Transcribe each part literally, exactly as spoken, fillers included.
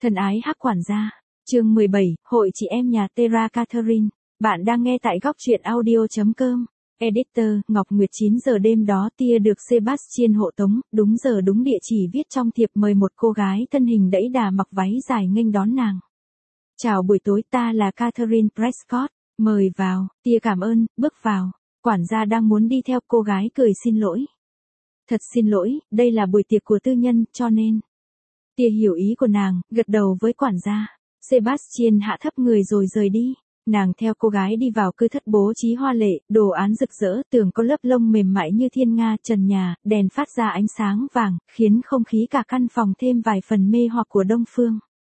Thân ái Hắc quản gia, chương mười bảy, Hội chị em nhà Tera Catherine. Bạn đang nghe tại góc truyện audio chấm com. Editor, Ngọc Nguyệt chín giờ đêm đó tia được Sebastian hộ tống, đúng giờ đúng địa chỉ viết trong thiệp mời một cô gái thân hình đẫy đà mặc váy dài nghênh đón nàng. Chào buổi tối, ta là Catherine Prescott, mời vào, tia cảm ơn, bước vào. Quản gia đang muốn đi theo, cô gái cười xin lỗi. Thật xin lỗi, đây là buổi tiệc của tư nhân, cho nên. Tia hiểu ý của nàng, gật đầu với quản gia. Sebastian hạ thấp người rồi rời đi. Nàng theo cô gái đi vào cư thất bố trí hoa lệ, đồ án rực rỡ, tường có lớp lông mềm mại như thiên nga, trần nhà, đèn phát ra ánh sáng vàng, khiến không khí cả căn phòng thêm vài phần mê hoặc của Đông Phương.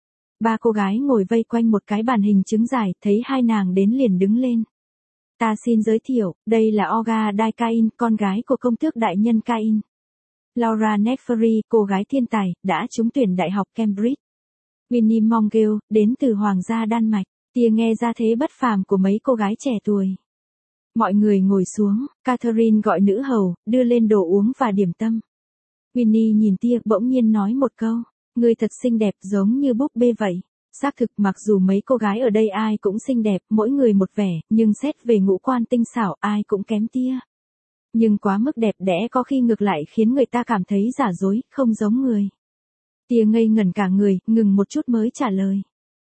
Ba cô gái ngồi vây quanh một cái bàn hình trứng dài, thấy hai nàng đến liền đứng lên. Ta xin giới thiệu, đây là Olga Daikain, con gái của công tước đại nhân Cain. Laura Neferi, cô gái thiên tài, đã trúng tuyển Đại học Cambridge. Winnie Mongale, đến từ Hoàng gia Đan Mạch. Tia nghe ra thế bất phàm của mấy cô gái trẻ tuổi. Mọi người ngồi xuống, Catherine gọi nữ hầu, đưa lên đồ uống và điểm tâm. Winnie nhìn tia, bỗng nhiên nói một câu, ngươi thật xinh đẹp giống như búp bê vậy. Xác thực, mặc dù mấy cô gái ở đây ai cũng xinh đẹp, mỗi người một vẻ, nhưng xét về ngũ quan tinh xảo ai cũng kém tia. Nhưng quá mức đẹp đẽ có khi ngược lại khiến người ta cảm thấy giả dối, không giống người. Tia ngây ngẩn cả người, ngừng một chút mới trả lời.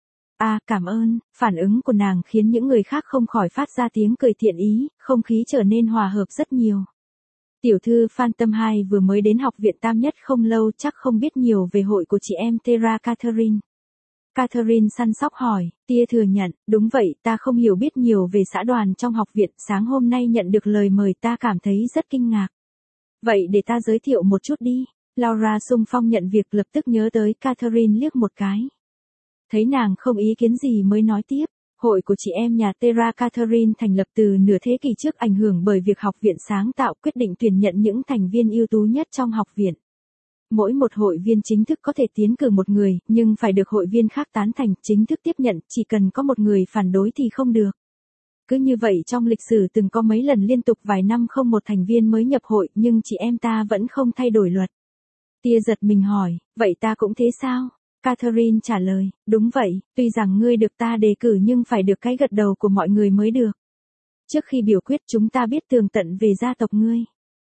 À, cảm ơn. Phản ứng của nàng khiến những người khác không khỏi phát ra tiếng cười thiện ý, không khí trở nên hòa hợp rất nhiều. Tiểu thư Phan Tâm Hai vừa mới đến học viện Tam Nhất không lâu, chắc không biết nhiều về hội của chị em Tera Catherine. Catherine săn sóc hỏi, tia thừa nhận, đúng vậy, ta không hiểu biết nhiều về xã đoàn trong học viện, sáng hôm nay nhận được lời mời ta cảm thấy rất kinh ngạc. Vậy để ta giới thiệu một chút đi. Laura xung phong nhận việc, lập tức nhớ tới Catherine liếc một cái. Thấy nàng không ý kiến gì mới nói tiếp, hội của chị em nhà Tera Catherine thành lập từ nửa thế kỷ trước, ảnh hưởng bởi việc học viện sáng tạo quyết định tuyển nhận những thành viên ưu tú nhất trong học viện. Mỗi một hội viên chính thức có thể tiến cử một người, nhưng phải được hội viên khác tán thành, chính thức tiếp nhận, chỉ cần có một người phản đối thì không được. Cứ như vậy trong lịch sử từng có mấy lần liên tục vài năm không một thành viên mới nhập hội, nhưng chị em ta vẫn không thay đổi luật. Tia giật mình hỏi, vậy ta cũng thế sao? Catherine trả lời, đúng vậy, tuy rằng ngươi được ta đề cử nhưng phải được cái gật đầu của mọi người mới được. Trước khi biểu quyết chúng ta biết tường tận về gia tộc ngươi.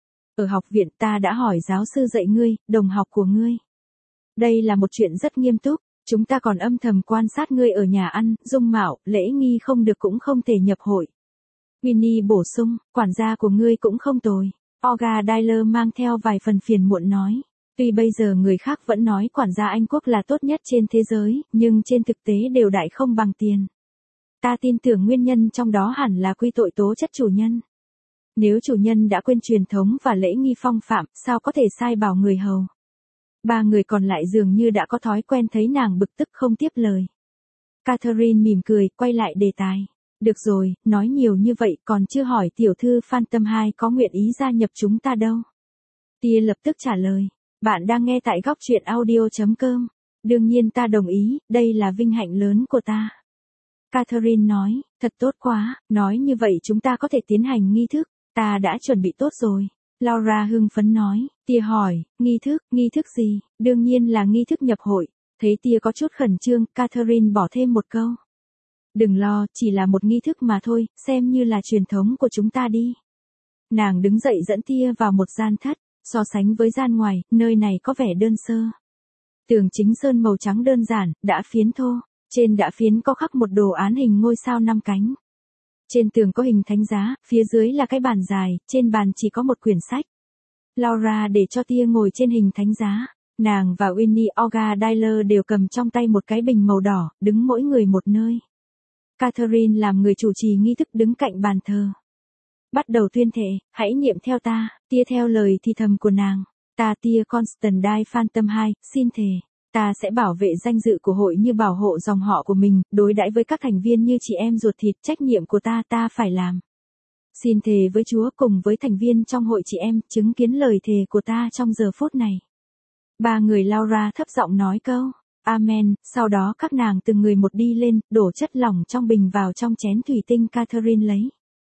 Ở học viện ta đã hỏi giáo sư dạy ngươi, đồng học của ngươi. Đây là một chuyện rất nghiêm túc, chúng ta còn âm thầm quan sát ngươi ở nhà ăn, dung mạo, lễ nghi không được cũng không thể nhập hội. Winnie bổ sung, quản gia của ngươi cũng không tồi. Olga Dyler mang theo vài phần phiền muộn nói. Tuy bây giờ người khác vẫn nói quản gia Anh Quốc là tốt nhất trên thế giới, nhưng trên thực tế đều đại không bằng tiền. Ta tin tưởng nguyên nhân trong đó hẳn là quy tội tố chất chủ nhân. Nếu chủ nhân đã quên truyền thống và lễ nghi phong phạm, sao có thể sai bảo người hầu? Ba người còn lại dường như đã có thói quen thấy nàng bực tức không tiếp lời. Catherine mỉm cười, quay lại đề tài. Được rồi, nói nhiều như vậy còn chưa hỏi tiểu thư Phan Tâm Hai có nguyện ý gia nhập chúng ta đâu. Tia lập tức trả lời. Bạn đang nghe tại góc truyện audio chấm com. Đương nhiên ta đồng ý, đây là vinh hạnh lớn của ta. Catherine nói, thật tốt quá, nói như vậy chúng ta có thể tiến hành nghi thức, ta đã chuẩn bị tốt rồi. Laura hưng phấn nói, tia hỏi, nghi thức, nghi thức gì, đương nhiên là nghi thức nhập hội. Thấy tia có chút khẩn trương, Catherine bỏ thêm một câu. Đừng lo, chỉ là một nghi thức mà thôi, xem như là truyền thống của chúng ta đi. Nàng đứng dậy dẫn tia vào một gian thất. So sánh với gian ngoài, nơi này có vẻ đơn sơ. Tường chính sơn màu trắng đơn giản, đã phiến thô. Trên đã phiến có khắc một đồ án hình ngôi sao năm cánh. Trên tường có hình thánh giá, phía dưới là cái bàn dài, trên bàn chỉ có một quyển sách. Laura để cho tia ngồi trên hình thánh giá. Nàng và Winnie Olga Dyler đều cầm trong tay một cái bình màu đỏ, đứng mỗi người một nơi. Catherine làm người chủ trì nghi thức đứng cạnh bàn thờ. Bắt đầu tuyên thệ, hãy niệm theo ta, tia theo lời thì thầm của nàng. Ta tia Constantine Phan Tâm Hai, xin thề. Ta sẽ bảo vệ danh dự của hội như bảo hộ dòng họ của mình, đối đãi với các thành viên như chị em ruột thịt, trách nhiệm của ta ta phải làm. Xin thề với Chúa cùng với thành viên trong hội chị em, chứng kiến lời thề của ta trong giờ phút này. Ba người Laura thấp giọng nói câu, Amen, sau đó các nàng từng người một đi lên, đổ chất lỏng trong bình vào trong chén thủy tinh Catherine lấy.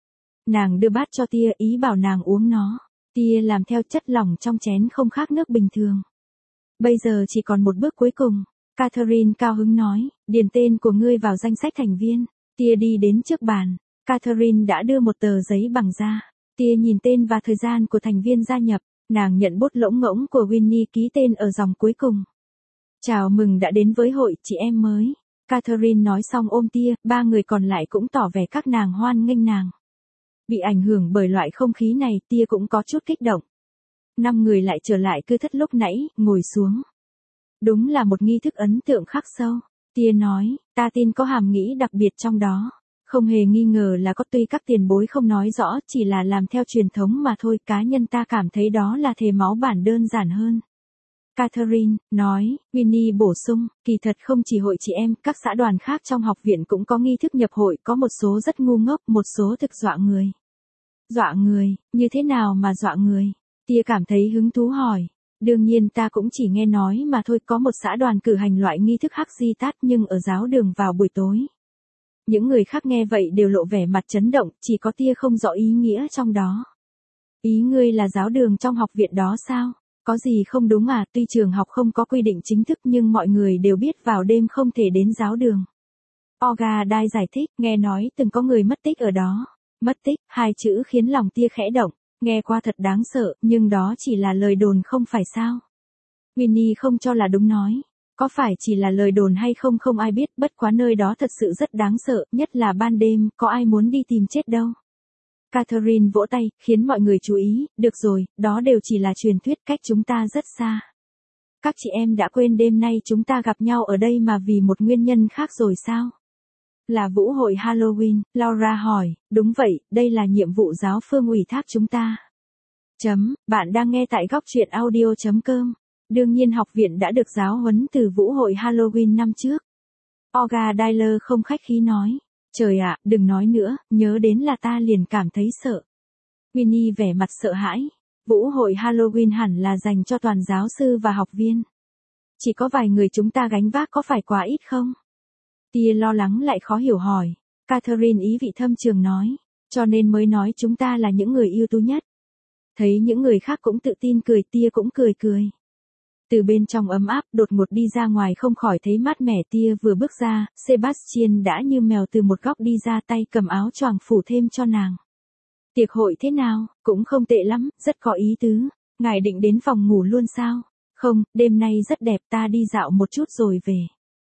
Nàng đưa bát cho tia, ý bảo nàng uống nó. Tia làm theo, chất lỏng trong chén không khác nước bình thường. Bây giờ chỉ còn một bước cuối cùng. Catherine cao hứng nói, điền tên của ngươi vào danh sách thành viên. Tia đi đến trước bàn. Catherine đã đưa một tờ giấy bằng ra. Tia nhìn tên và thời gian của thành viên gia nhập. Nàng nhận bút lỗng ngỗng của Winnie ký tên ở dòng cuối cùng. Chào mừng đã đến với hội chị em mới. Catherine nói xong ôm Tia, ba người còn lại cũng tỏ vẻ các nàng hoan nghênh nàng. Bị ảnh hưởng bởi loại không khí này, Tia cũng có chút kích động. Năm người lại trở lại cư thất lúc nãy, ngồi xuống. Đúng là một nghi thức ấn tượng khắc sâu. Tia nói, ta tin có hàm nghĩa đặc biệt trong đó. Không hề nghi ngờ là có, tuy các tiền bối không nói rõ, chỉ là làm theo truyền thống mà thôi, cá nhân ta cảm thấy đó là thề máu bản đơn giản hơn. Catherine nói, Winnie bổ sung, kỳ thật không chỉ hội chị em, các xã đoàn khác trong học viện cũng có nghi thức nhập hội, có một số rất ngu ngốc, một số thực dọa người. Dọa người, như thế nào mà dọa người? Tia cảm thấy hứng thú hỏi. Đương nhiên ta cũng chỉ nghe nói mà thôi, có một xã đoàn cử hành loại nghi thức hắc di tát nhưng ở giáo đường vào buổi tối. Những người khác nghe vậy đều lộ vẻ mặt chấn động, chỉ có Tia không rõ ý nghĩa trong đó. Ý ngươi là giáo đường trong học viện đó sao? Có gì không đúng à? Tuy trường học không có quy định chính thức nhưng mọi người đều biết vào đêm không thể đến giáo đường. Olga Dai giải thích, nghe nói từng có người mất tích ở đó. Mất tích, hai chữ khiến lòng Tia khẽ động, nghe qua thật đáng sợ, nhưng đó chỉ là lời đồn không phải sao? Winnie không cho là đúng nói. Có phải chỉ là lời đồn hay không không ai biết, bất quá nơi đó thật sự rất đáng sợ, nhất là ban đêm, có ai muốn đi tìm chết đâu. Catherine vỗ tay, khiến mọi người chú ý, được rồi, đó đều chỉ là truyền thuyết, cách chúng ta rất xa. Các chị em đã quên đêm nay chúng ta gặp nhau ở đây mà vì một nguyên nhân khác rồi sao? Là vũ hội Halloween, Laura hỏi, đúng vậy, đây là nhiệm vụ giáo phương ủy thác chúng ta. Chấm, bạn đang nghe tại góc truyện audio chấm com. Đương nhiên học viện đã được giáo huấn từ vũ hội Halloween năm trước. Olga Dyler không khách khí nói. Trời ạ, đừng nói nữa, nhớ đến là ta liền cảm thấy sợ. Winnie vẻ mặt sợ hãi. Vũ hội Halloween hẳn là dành cho toàn giáo sư và học viên. Chỉ có vài người chúng ta gánh vác có phải quá ít không? Tia lo lắng lại khó hiểu hỏi. Catherine ý vị thâm trường nói. Cho nên mới nói chúng ta là những người ưu tú nhất. Thấy những người khác cũng tự tin cười, Tia cũng cười cười. Từ bên trong ấm áp, đột ngột đi ra ngoài không khỏi thấy mát mẻ. Tia vừa bước ra, Sebastian đã như mèo từ một góc đi ra, tay cầm áo choàng phủ thêm cho nàng. Tiệc hội thế nào? Cũng không tệ lắm, rất có ý tứ. Ngài định đến phòng ngủ luôn sao? Không, đêm nay rất đẹp, ta đi dạo một chút rồi về.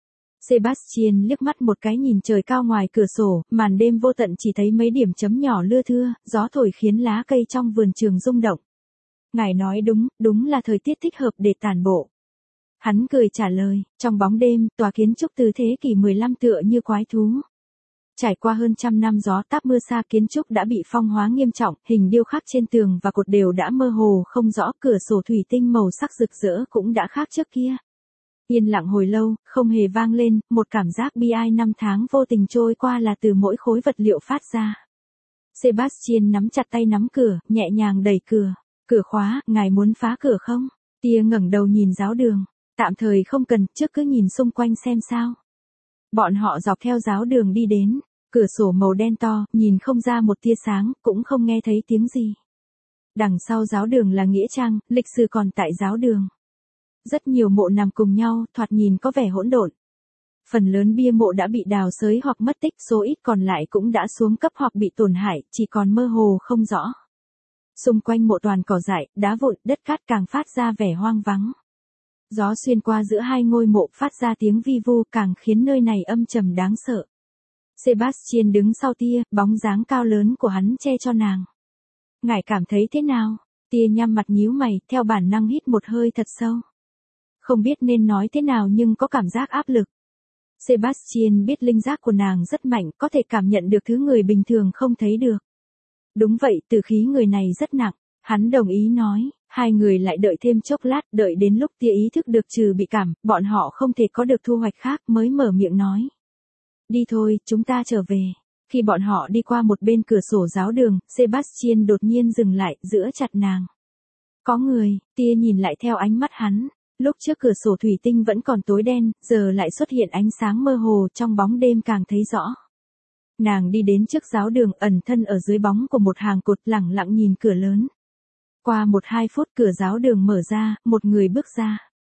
Sebastian liếc mắt một cái nhìn trời cao ngoài cửa sổ, màn đêm vô tận chỉ thấy mấy điểm chấm nhỏ lưa thưa, gió thổi khiến lá cây trong vườn trường rung động. Ngài nói đúng, đúng là thời tiết thích hợp để tản bộ. Hắn cười trả lời, trong bóng đêm, tòa kiến trúc từ thế kỷ mười lăm tựa như quái thú. Trải qua hơn trăm năm gió táp mưa xa, kiến trúc đã bị phong hóa nghiêm trọng, hình điêu khắc trên tường và cột đều đã mơ hồ không rõ, cửa sổ thủy tinh màu sắc rực rỡ cũng đã khác trước kia. Yên lặng hồi lâu, không hề vang lên, một cảm giác bi ai năm tháng vô tình trôi qua là từ mỗi khối vật liệu phát ra. Sebastian nắm chặt tay nắm cửa, nhẹ nhàng đẩy cửa. Cửa khóa, ngài muốn phá cửa không? Tia ngẩng đầu nhìn giáo đường. Tạm thời không cần, trước cứ nhìn xung quanh xem sao. Bọn họ dọc theo giáo đường đi đến. Cửa sổ màu đen to, nhìn không ra một tia sáng, cũng không nghe thấy tiếng gì. Đằng sau giáo đường là nghĩa trang, lịch sử còn tại giáo đường. Rất nhiều mộ nằm cùng nhau, thoạt nhìn có vẻ hỗn độn. Phần lớn bia mộ đã bị đào xới hoặc mất tích, số ít còn lại cũng đã xuống cấp hoặc bị tổn hại, chỉ còn mơ hồ không rõ. Xung quanh mộ toàn cỏ dại, đá vụn, đất cát càng phát ra vẻ hoang vắng. Gió xuyên qua giữa hai ngôi mộ phát ra tiếng vi vu, càng khiến nơi này âm trầm đáng sợ. Sebastian đứng sau Tia, bóng dáng cao lớn của hắn che cho nàng. Ngài cảm thấy thế nào? Tia nhắm mặt nhíu mày, theo bản năng hít một hơi thật sâu. Không biết nên nói thế nào nhưng có cảm giác áp lực. Sebastian biết linh giác của nàng rất mạnh, có thể cảm nhận được thứ người bình thường không thấy được. Đúng vậy, tử khí người này rất nặng. Hắn đồng ý nói, hai người lại đợi thêm chốc lát, đợi đến lúc Tia ý thức được trừ bị cảm, bọn họ không thể có được thu hoạch khác mới mở miệng nói. Đi thôi, chúng ta trở về. Khi bọn họ đi qua một bên cửa sổ giáo đường, Sebastian đột nhiên dừng lại, giữ chặt nàng. Có người, Tia nhìn lại theo ánh mắt hắn. Lúc trước cửa sổ thủy tinh vẫn còn tối đen, giờ lại xuất hiện ánh sáng mơ hồ, trong bóng đêm càng thấy rõ. Nàng đi đến trước giáo đường, ẩn thân ở dưới bóng của một hàng cột, lẳng lặng nhìn cửa lớn. Qua một hai phút cửa giáo đường mở ra, một người bước ra.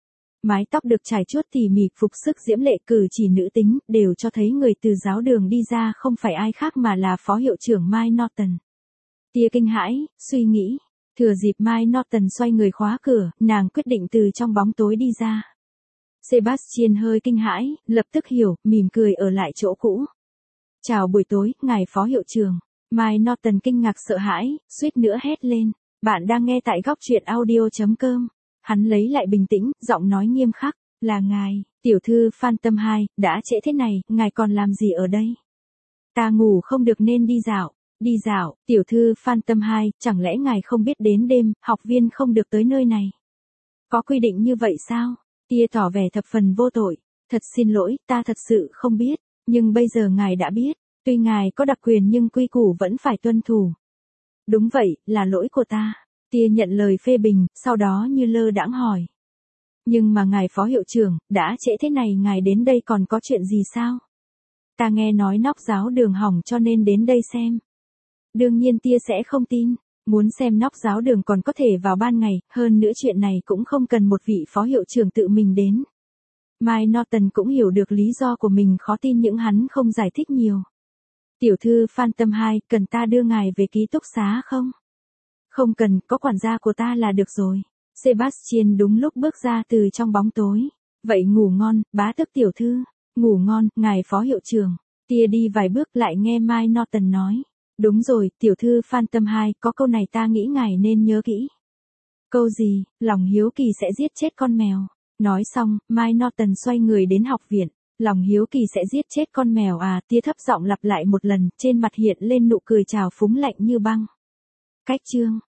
Mái tóc được trải chuốt tỉ mỉ, phục sức diễm lệ, cử chỉ nữ tính, đều cho thấy người từ giáo đường đi ra không phải ai khác mà là phó hiệu trưởng Mike Norton. Tia kinh hãi, suy nghĩ. Thừa dịp Mike Norton xoay người khóa cửa, nàng quyết định từ trong bóng tối đi ra. Sebastian hơi kinh hãi, lập tức hiểu, mỉm cười ở lại chỗ cũ. Chào buổi tối, ngài phó hiệu trưởng. Mike Norton kinh ngạc sợ hãi, suýt nữa hét lên. Bạn đang nghe tại góc truyện audio.com. Hắn lấy lại bình tĩnh, giọng nói nghiêm khắc. Là ngài, tiểu thư Phantom hai, đã trễ thế này, ngài còn làm gì ở đây? Ta ngủ không được nên đi dạo. Đi dạo, tiểu thư Phantom hai, chẳng lẽ ngài không biết đến đêm, học viên không được tới nơi này? Có quy định như vậy sao? Tia tỏ vẻ thập phần vô tội. Thật xin lỗi, ta thật sự không biết, nhưng bây giờ ngài đã biết, tuy ngài có đặc quyền nhưng quy củ vẫn phải tuân thủ. Đúng vậy, là lỗi của ta. Tia nhận lời phê bình, sau đó như lơ đãng hỏi. Nhưng mà ngài phó hiệu trưởng, đã trễ thế này ngài đến đây còn có chuyện gì sao? Ta nghe nói nóc giáo đường hỏng cho nên đến đây xem. Đương nhiên tia sẽ không tin. Muốn xem nóc giáo đường còn có thể vào ban ngày, hơn nữa chuyện này cũng không cần một vị phó hiệu trưởng tự mình đến. Mike Norton cũng hiểu được lý do của mình khó tin những hắn không giải thích nhiều. Tiểu thư Phantom hai, cần ta đưa ngài về ký túc xá không? Không cần, có quản gia của ta là được rồi. Sebastian đúng lúc bước ra từ trong bóng tối. Vậy ngủ ngon, bá tước tiểu thư. Ngủ ngon, ngài phó hiệu trưởng. Tia đi vài bước lại nghe Mike Norton nói. Đúng rồi, tiểu thư Phantom hai, có câu này ta nghĩ ngài nên nhớ kỹ. Câu gì? Lòng hiếu kỳ sẽ giết chết con mèo. Nói xong, Mike Norton xoay người đến học viện. Lòng hiếu kỳ sẽ giết chết con mèo à? Tia thấp giọng lặp lại một lần, trên mặt hiện lên nụ cười trào phúng lạnh như băng. Cách chương